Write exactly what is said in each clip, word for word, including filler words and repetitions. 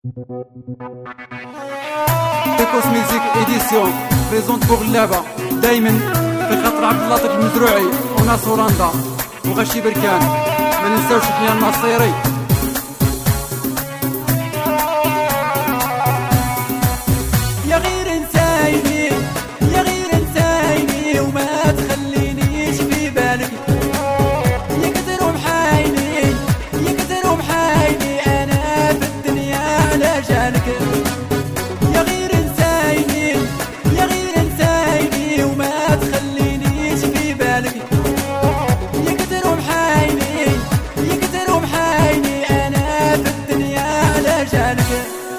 تيكوس ميوزيك إديسيون بريزونت بوغ اللعبة دايما في خاطر عبد اللطيف المزروعي وناس هولندا وغشي بركان، ما ننساوش حيا الناصيري. يا غير انسايني يا غير انسايني وما تخلينيش في بالك، يكثر محايني يكثر محايني انا في الدنيا على جالك. يا غير انسايني يا غير انسايني وما تخلينيش في بالك، يكثر محايني يكثر محايني انا في الدنيا على جالك.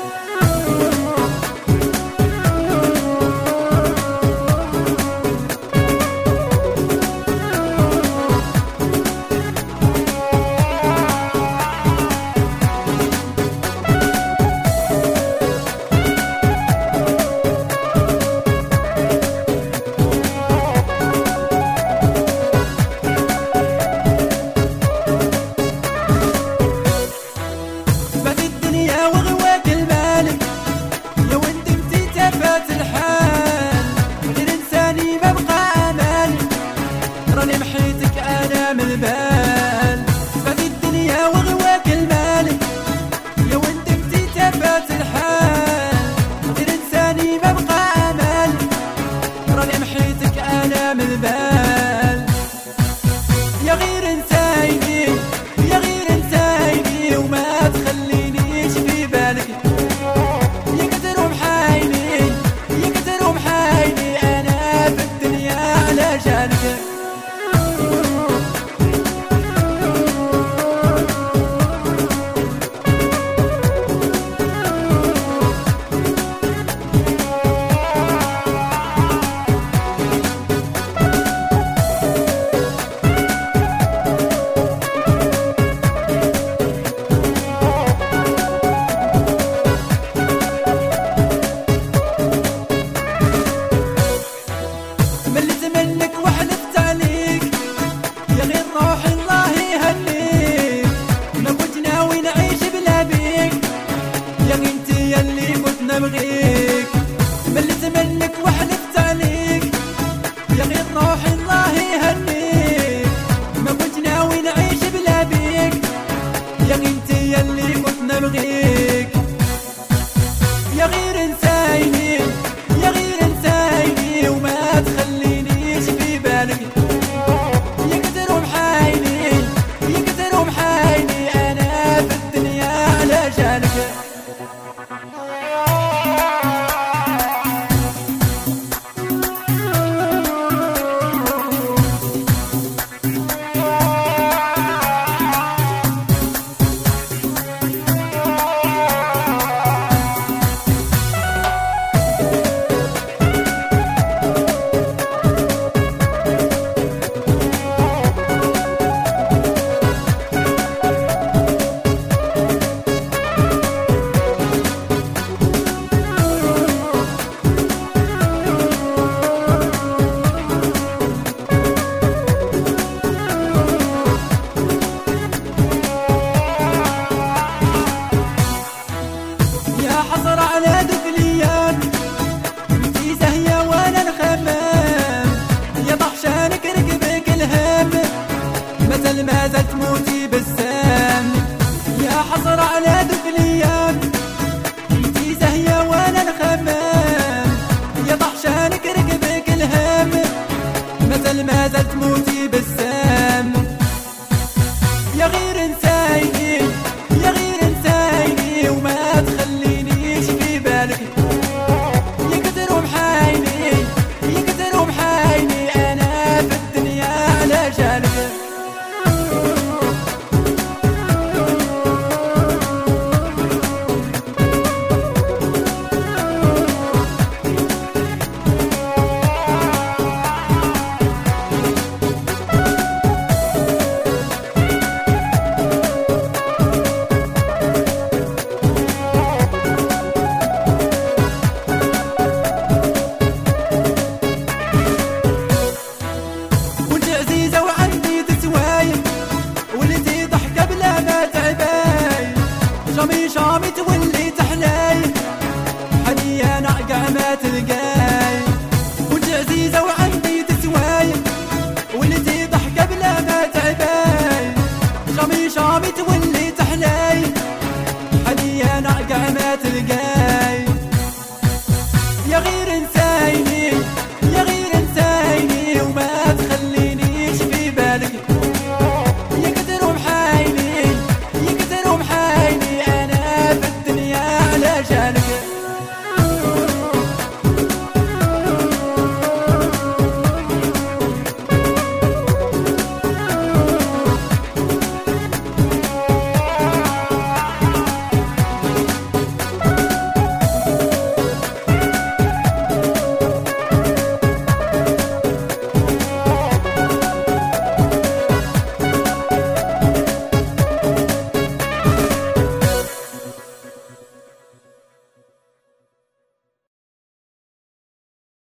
راني محيتك انا من البال، فات الدنيا وغواك المال، يا وانت بديت فات الحال، غير انساني ما بقى امل، راني محيتك انا من البال. يا غير انسايني يا غير انسايني وما تخلينيش في بالك، يكثر محايني يكثر محايني انا في الدنيا على جالك. مليت منك وحلفت عليك يا غير روحي الله يهنيك، ما كنت ناوي نعيش بلا بيك يا غي انت ياللي كنت نبغيك. مليت منك وحلفت عليك يا غير روحي الله يهنيك، ما كنت ناوي نعيش بلا بيك يا غي انت ياللي كنت نبغيك. يا غير انسايني يا غير انسايني وما تخلينيش في بالك، يكثر محايني يكثر محايني انا في الدنيا على جالك. حصر على دفليان انتي زاهية وانا الخمام، يا طحشانك ركبك الهم مازال مازال تموتي بالسام. يا حصر على دفليان انتي زاهية وانا الخمام، يا طحشانك ركبك الهم مازال مازال تموتي بالسام. يا غير انسايني يا غير انسايني وما تخلينيش في بالك، شامي تولي تحلاي حنيا نعقع ما تلقاي وانت عزيزة وعندي تسواي ولدي ضحكة بلا ما تعباي شامي شامي تولي تحلاي حنيا نعقع ما تلقاي